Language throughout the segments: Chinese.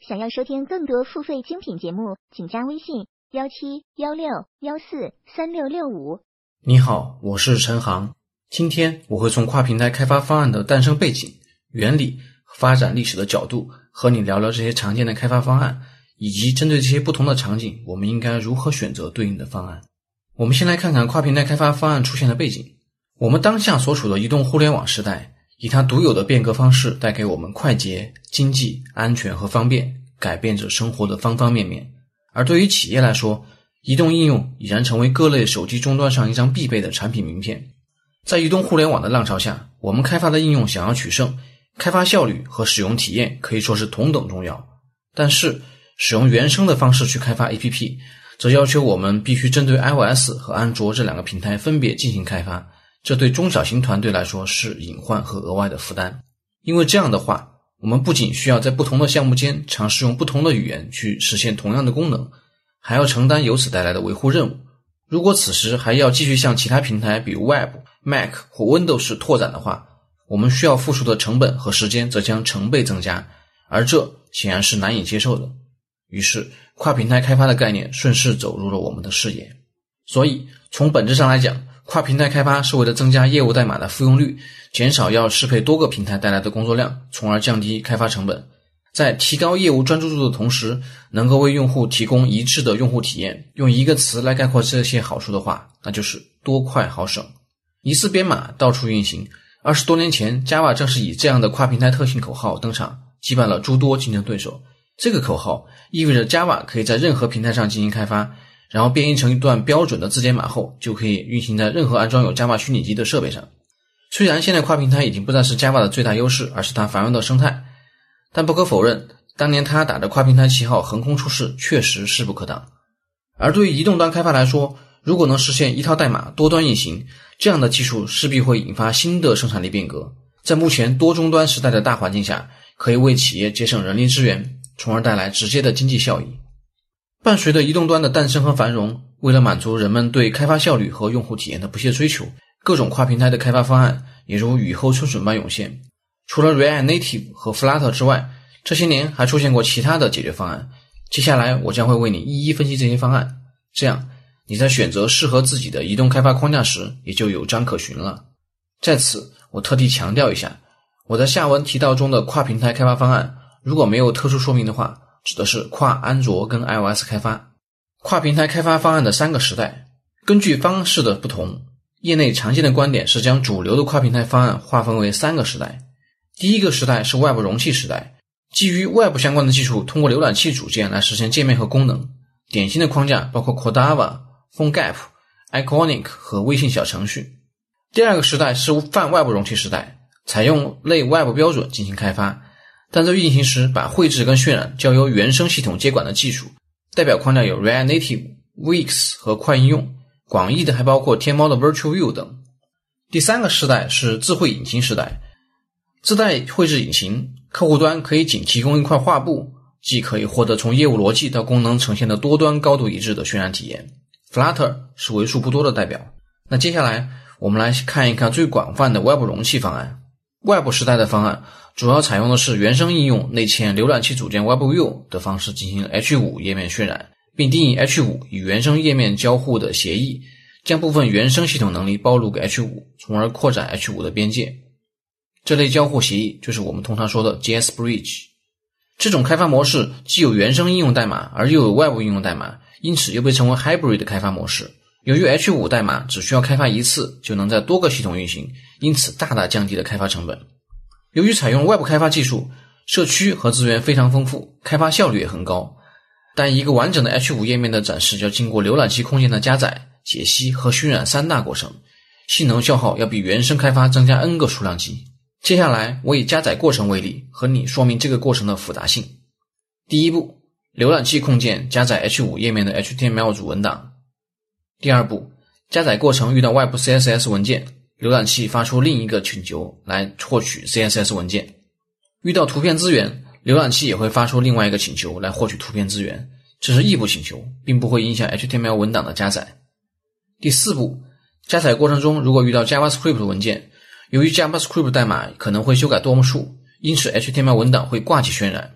想要收听更多付费精品节目，请加微信1716143665。 你好，我是陈航。今天我会从跨平台开发方案的诞生背景、原理和发展历史的角度和你聊聊这些常见的开发方案，以及针对这些不同的场景，我们应该如何选择对应的方案。我们先来看看跨平台开发方案出现的背景。我们当下所处的移动互联网时代，以它独有的变革方式带给我们快捷、经济、安全和方便，改变着生活的方方面面。而对于企业来说，移动应用已然成为各类手机终端上一张必备的产品名片。在移动互联网的浪潮下，我们开发的应用想要取胜，开发效率和使用体验可以说是同等重要。但是使用原生的方式去开发 APP， 则要求我们必须针对 iOS 和安卓这两个平台分别进行开发，这对中小型团队来说是隐患和额外的负担。因为这样的话，我们不仅需要在不同的项目间尝试用不同的语言去实现同样的功能，还要承担由此带来的维护任务。如果此时还要继续向其他平台比如 Web、Mac 或 Windows 拓展的话，我们需要付出的成本和时间则将成倍增加，而这显然是难以接受的。于是跨平台开发的概念顺势走入了我们的视野。所以从本质上来讲，跨平台开发是为了增加业务代码的复用率，减少要适配多个平台带来的工作量，从而降低开发成本。在提高业务专注度的同时，能够为用户提供一致的用户体验。用一个词来概括这些好处的话，那就是多快好省。一次编码到处运行。20多年前 Java 正是以这样的跨平台特性口号登场，击败了诸多竞争对手。这个口号意味着 Java 可以在任何平台上进行开发，然后编译成一段标准的字节码后，就可以运行在任何安装有 Java 虚拟机的设备上。虽然现在跨平台已经不再是 Java 的最大优势，而是它繁荣的生态，但不可否认，当年它打着跨平台旗号横空出世，确实势不可挡。而对于移动端开发来说，如果能实现一套代码多端运行，这样的技术势必会引发新的生产力变革。在目前多终端时代的大环境下，可以为企业节省人力资源，从而带来直接的经济效益。伴随着移动端的诞生和繁荣，为了满足人们对开发效率和用户体验的不懈追求，各种跨平台的开发方案也如雨后春笋般涌现。除了 React Native 和 Flutter 之外，这些年还出现过其他的解决方案。接下来我将会为你一一分析这些方案，这样你在选择适合自己的移动开发框架时也就有章可循了。在此我特地强调一下，我在下文提到中的跨平台开发方案，如果没有特殊说明的话，指的是跨安卓跟 iOS 开发。跨平台开发方案的3个时代，根据方式的不同，业内常见的观点是将主流的跨平台方案划分为3个时代。第一个时代是 Web 容器时代，基于 Web 相关的技术通过浏览器组件来实现界面和功能，典型的框架包括 Cordova、PhoneGap、Iconic 和微信小程序。第二个时代是泛 Web 容器时代，采用类 Web 标准进行开发，但在运行时把绘制跟渲染交由原生系统接管的技术。代表框架有 React Native、Wix 和快应用，广义的还包括天猫的 Virtual View 等。第3个时代是智慧引擎时代，自带绘制引擎，客户端可以仅提供一块画布，既可以获得从业务逻辑到功能呈现的多端高度一致的渲染体验。Flutter 是为数不多的代表。那接下来我们来看一看最广泛的 Web 容器方案。Web 时代的方案主要采用的是原生应用内嵌浏览器组件 WebView 的方式进行 H5 页面渲染，并定义 H5 与原生页面交互的协议，将部分原生系统能力暴露给 H5， 从而扩展 H5 的边界。这类交互协议就是我们通常说的 JS Bridge。 这种开发模式既有原生应用代码而又有 Web 应用代码，因此又被称为 Hybrid 的开发模式。由于 H5 代码只需要开发一次就能在多个系统运行，因此大大降低了开发成本。由于采用 Web 开发技术，社区和资源非常丰富，开发效率也很高，但一个完整的 H5 页面的展示要经过浏览器空间的加载、解析和渲染3大过程，性能消耗要比原生开发增加 N 个数量级。接下来我以加载过程为例，和你说明这个过程的复杂性。第一步，浏览器控件加载 H5 页面的 HTML 主文档。第二步，加载过程遇到 Web CSS 文件，浏览器发出另一个请求来获取 CSS 文件。遇到图片资源，浏览器也会发出另外一个请求来获取图片资源，这是异步请求，并不会影响 HTML 文档的加载。第四步，加载过程中如果遇到 JavaScript 文件，由于 JavaScript 代码可能会修改多目数，因此 HTML 文档会挂起渲染。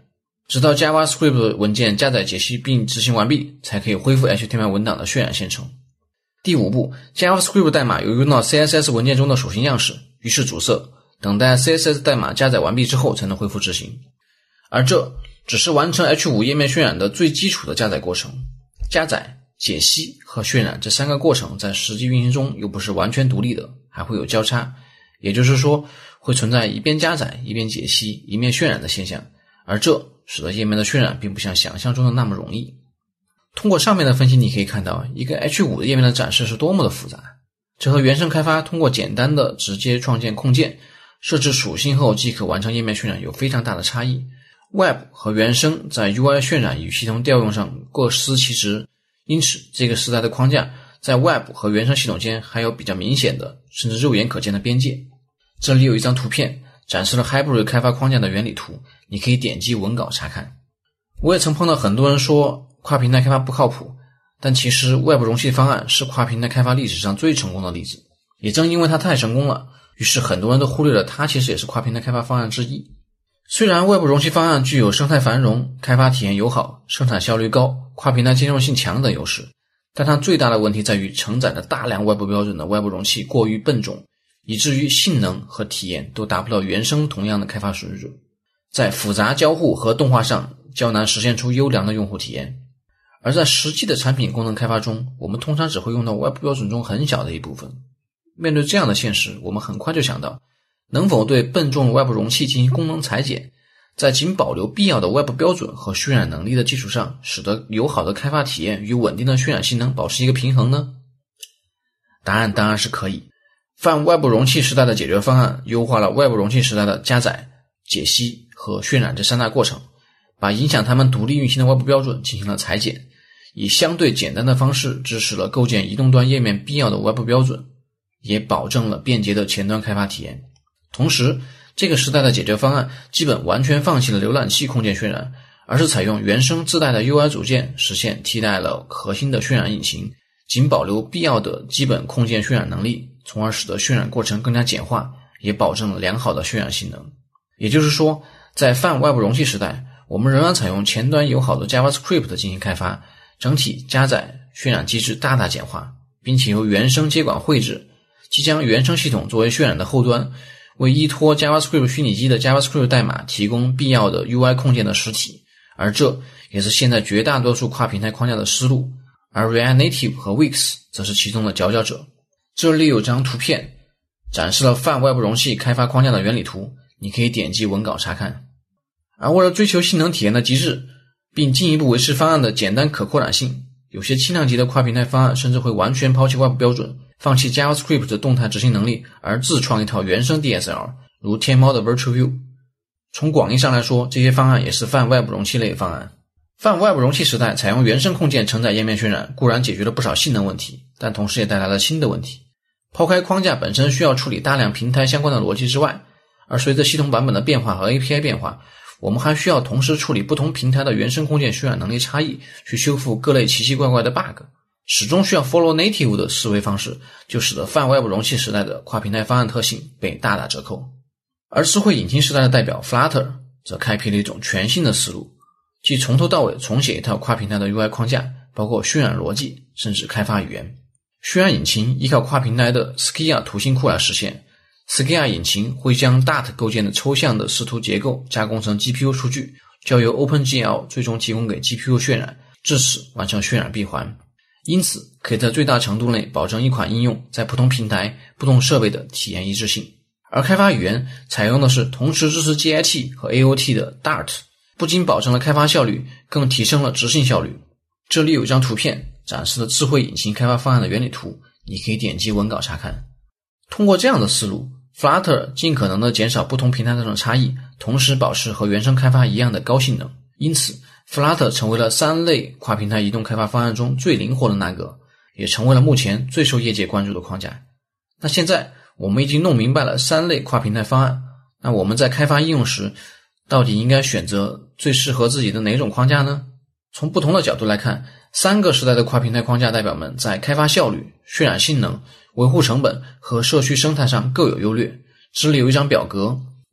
直到 JavaScript 文件加载解析并执行完毕，才可以恢复 HTML 文档的渲染线程。第5步， JavaScript 代码有用到 CSS 文件中的属性样式，于是阻塞，等待 CSS 代码加载完毕之后才能恢复执行。而这只是完成 H5 页面渲染的最基础的加载过程。加载、解析和渲染这3个过程在实际运行中又不是完全独立的，还会有交叉，也就是说会存在一边加载一边解析一面渲染的现象，而这使得页面的渲染并不像想象中的那么容易。通过上面的分析，你可以看到一个 H5 的页面的展示是多么的复杂，这和原生开发通过简单的直接创建控件设置属性后即可完成页面渲染有非常大的差异。Web 和原生在 UI 渲染与系统调用上各司其职，因此这个时代的框架在 Web 和原生系统间还有比较明显的甚至肉眼可见的边界。这里有一张图片展示了 Hybrid 开发框架的原理图，你可以点击文稿查看。我也曾碰到很多人说跨平台开发不靠谱，但其实 Web 容器方案是跨平台开发历史上最成功的例子，也正因为它太成功了，于是很多人都忽略了它其实也是跨平台开发方案之一。虽然 Web 容器方案具有生态繁荣、开发体验友好、生产效率高、跨平台兼容性强等优势，但它最大的问题在于承载了大量 Web 标准的 Web 容器过于笨重，以至于性能和体验都达不到原生同样的开发水准，在复杂交互和动画上较难实现出优良的用户体验。而在实际的产品功能开发中，我们通常只会用到 Web 标准中很小的一部分。面对这样的现实，我们很快就想到能否对笨重的 Web 容器进行功能裁剪，在仅保留必要的 Web 标准和渲染能力的基础上，使得友好的开发体验与稳定的渲染性能保持一个平衡呢？答案当然是可以。泛 Web 容器时代的解决方案优化了 Web 容器时代的加载、解析和渲染这3大过程，把影响它们独立运行的 Web 标准进行了裁剪，以相对简单的方式支持了构建移动端页面必要的 Web 标准，也保证了便捷的前端开发体验。同时，这个时代的解决方案基本完全放弃了浏览器控件渲染，而是采用原生自带的 UI 组件实现替代了核心的渲染引擎，仅保留必要的基本控件渲染能力，从而使得渲染过程更加简化，也保证了良好的渲染性能。也就是说，在泛 Web 容器时代，我们仍然采用前端友好的 JavaScript 进行开发，整体加载渲染机制大大简化，并且由原生接管绘制，即将原生系统作为渲染的后端，为依托 JavaScript 虚拟机的 JavaScript 代码提供必要的 UI 控件的实体，而这也是现在绝大多数跨平台框架的思路，而 React Native 和 Wix 则是其中的佼佼者。这里有张图片展示了泛 Web 容器开发框架的原理图，你可以点击文稿查看。而为了追求性能体验的极致，并进一步维持方案的简单可扩展性，有些轻量级的跨平台方案甚至会完全抛弃 Web 标准，放弃 JavaScript 的动态执行能力，而自创一套原生 DSL， 如天猫的 Virtual View。 从广义上来说，这些方案也是泛 Web 容器类方案。泛 Web 容器时代采用原生控件承载页面渲染，固然解决了不少性能问题，但同时也带来了新的问题。抛开框架本身需要处理大量平台相关的逻辑之外，而随着系统版本的变化和 API 变化，我们还需要同时处理不同平台的原生控件渲染能力差异，去修复各类奇奇怪怪的 bug， 始终需要 follow native 的思维方式，就使得泛 Web 容器时代的跨平台方案特性被大打折扣。而智慧引擎时代的代表 Flutter 则开辟了一种全新的思路，即从头到尾重写一套跨平台的 UI 框架，包括渲染逻辑甚至开发语言。渲染引擎依靠跨平台的 Skia 图形库来实现， Skia 引擎会将 Dart 构建的抽象的视图结构加工成 GPU 数据，交由 OpenGL 最终提供给 GPU 渲染，至此完成渲染闭环。因此可以在最大程度内保证一款应用在不同平台、不同设备的体验一致性。而开发语言采用的是同时支持 GIT 和 AOT 的 Dart， 不仅保证了开发效率，更提升了执行效率。这里有一张图片展示了智慧引擎开发方案的原理图，你可以点击文稿查看。通过这样的思路， Flutter 尽可能的减少不同平台上的差异，同时保持和原生开发一样的高性能。因此 Flutter 成为了3类跨平台移动开发方案中最灵活的那个，也成为了目前最受业界关注的框架。那现在我们已经弄明白了3类跨平台方案，那我们在开发应用时到底应该选择最适合自己的哪种框架呢？从不同的角度来看，3个时代的跨平台框架代表们在开发效率、渲染性能、维护成本和社区生态上各有优劣。这里有一张表格，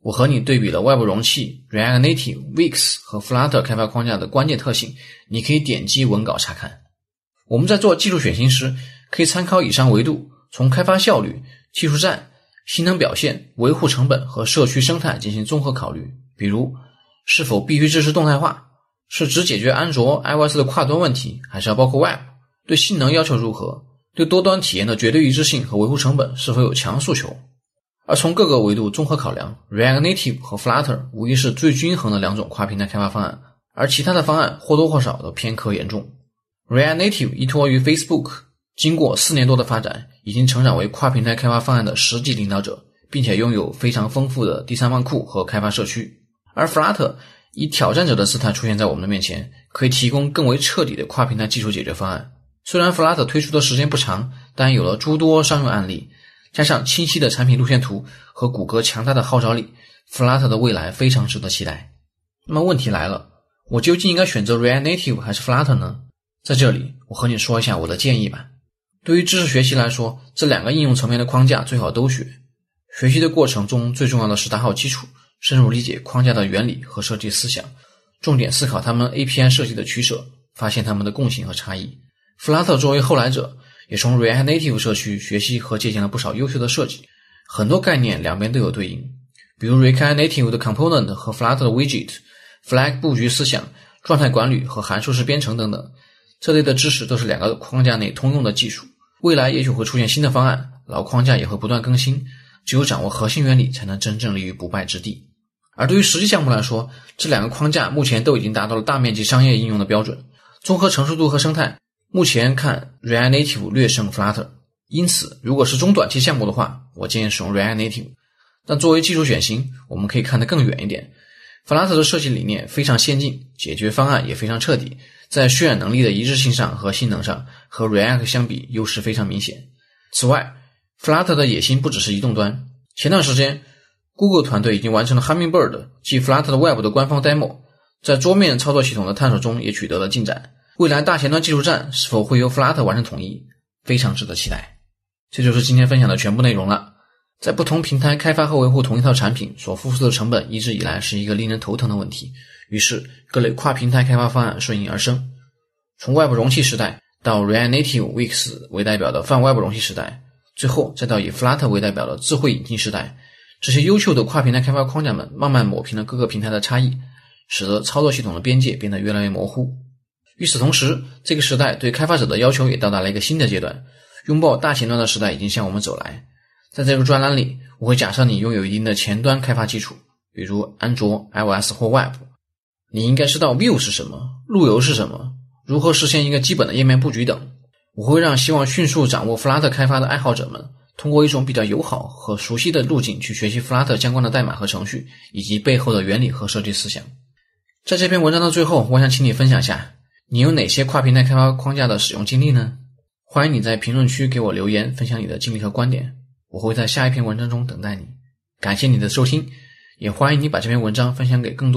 我和你对比了外部容器、React Native、Wix 和 Flutter 开发框架的关键特性，你可以点击文稿查看。我们在做技术选型时，可以参考以上维度，从开发效率、技术栈、性能表现、维护成本和社区生态进行综合考虑。比如，是否必须支持动态化？是只解决安卓、iOS 的跨端问题，还是要包括 Web？ 对性能要求如何？对多端体验的绝对一致性和维护成本是否有强诉求？而从各个维度综合考量， React Native 和 Flutter 无疑是最均衡的两种跨平台开发方案，而其他的方案或多或少都偏科严重。 React Native 依托于 Facebook， 经过4年多的发展，已经成长为跨平台开发方案的实际领导者，并且拥有非常丰富的第三方库和开发社区。而 Flutter 以挑战者的姿态出现在我们的面前，可以提供更为彻底的跨平台技术解决方案。虽然 Flutter 推出的时间不长，但有了诸多商用案例，加上清晰的产品路线图和谷歌强大的号召力， Flutter 的未来非常值得期待。那么问题来了，我究竟应该选择 React Native 还是 Flutter 呢？在这里我和你说一下我的建议吧。对于知识学习来说，这两个应用层面的框架最好都学。学习的过程中最重要的是打好基础，深入理解框架的原理和设计思想，重点思考他们 API 设计的取舍，发现他们的共性和差异。Flutter 作为后来者，也从 React Native 社区学习和借鉴了不少优秀的设计，很多概念两边都有对应，比如 React Native 的 Component 和 Flutter 的 Widget、Flag 布局思想、状态管理和函数式编程等等，这类的知识都是两个框架内通用的技术。未来也许会出现新的方案，老框架也会不断更新，只有掌握核心原理才能真正立于不败之地。而对于实际项目来说，这两个框架目前都已经达到了大面积商业应用的标准，综合成熟度和生态，目前看 React Native 略胜 Flutter。 因此如果是中短期项目的话，我建议使用 React Native。 但作为技术选型，我们可以看得更远一点， Flutter 的设计理念非常先进，解决方案也非常彻底，在渲染能力的一致性上和性能上和 React 相比优势非常明显。此外， Flutter 的野心不只是移动端，前段时间 Google 团队已经完成了 Hummingbird 即 Flutter 的 Web 的官方 demo， 在桌面操作系统的探索中也取得了进展。未来大前端技术栈是否会由 Flutter 完成统一，非常值得期待。这就是今天分享的全部内容了。在不同平台开发和维护同一套产品所付出的成本一直以来是一个令人头疼的问题，于是各类跨平台开发方案顺应而生。从外部容器时代到 React Native、Wix 为代表的泛外部容器时代，最后再到以 Flutter 为代表的智慧引擎时代，这些优秀的跨平台开发框架们慢慢抹平了各个平台的差异，使得操作系统的边界变得越来越模糊。与此同时，这个时代对开发者的要求也到达了一个新的阶段，拥抱大前端的时代已经向我们走来。在这个专栏里，我会假设你拥有一定的前端开发基础，比如安卓、iOS 或 Web， 你应该知道 View 是什么，路由是什么，如何实现一个基本的页面布局等。我会让希望迅速掌握 Flutter 开发的爱好者们通过一种比较友好和熟悉的路径去学习 Flutter 相关的代码和程序，以及背后的原理和设计思想。在这篇文章的最后，我想请你分享下你有哪些跨平台开发框架的使用经历呢？欢迎你在评论区给我留言，分享你的经历和观点，我会在下一篇文章中等待你。感谢你的收听，也欢迎你把这篇文章分享给更多